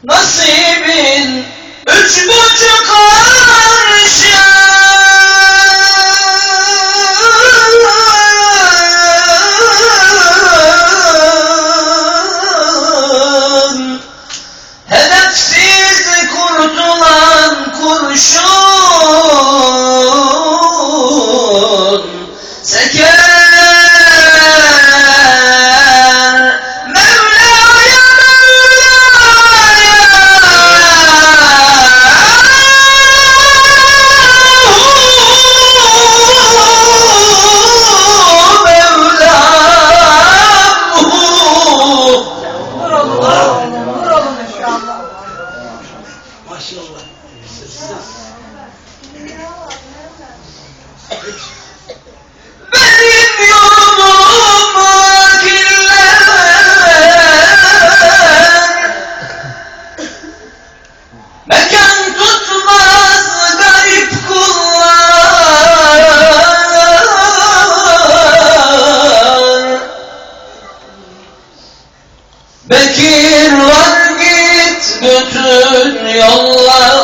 Nasibin üç buçuk arşın, hedefsiz kurtulan kurşun seker. Maşallah. Benim yolumu kirler, mekan tutmaz garip kullar. Bekir var git bütün yollar,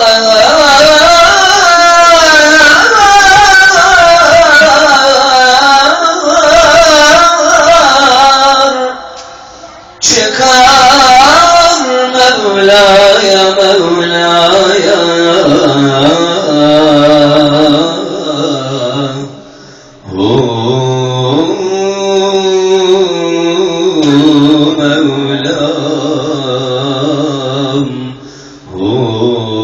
çıkar Mevla'ya Mevla'ya. Mevlam,